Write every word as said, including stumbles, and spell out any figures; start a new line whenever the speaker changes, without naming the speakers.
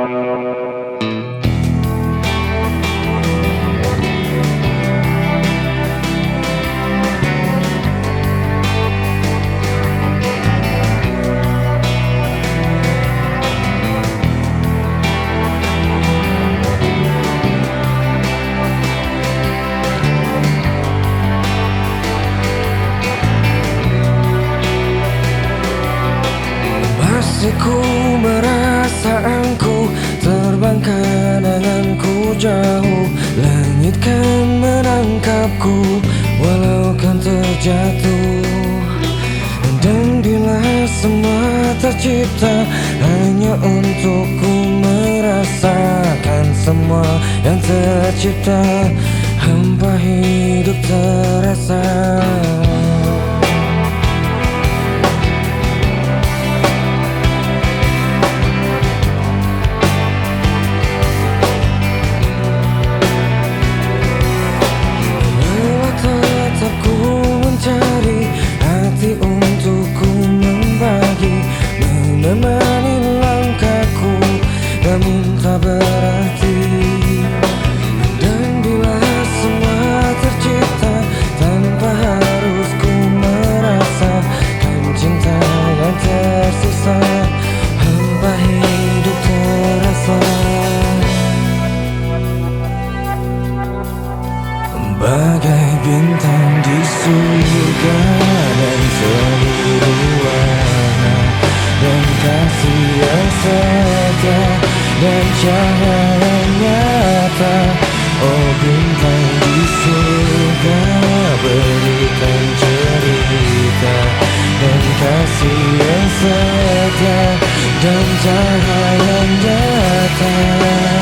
Masih ku merasa engkau terbang kenanganku jauh. Langit kan menangkapku walau kan terjatuh. Dan bila semua tercipta hanya untukku merasakan semua yang tercipta, hampa hidup terasa. Menemani langkahku namun tak berarti. Dan bila semua tercipta tanpa harus ku merasakan cinta yang tersisa, hampa hidup terasa. Bagai bintang di surga dan seluruh warna dan kasih yang setia dan cahaya yang nyata. Oh bintang di surga, berikan cerita dan kasih yang setia dan cahaya yang nyata.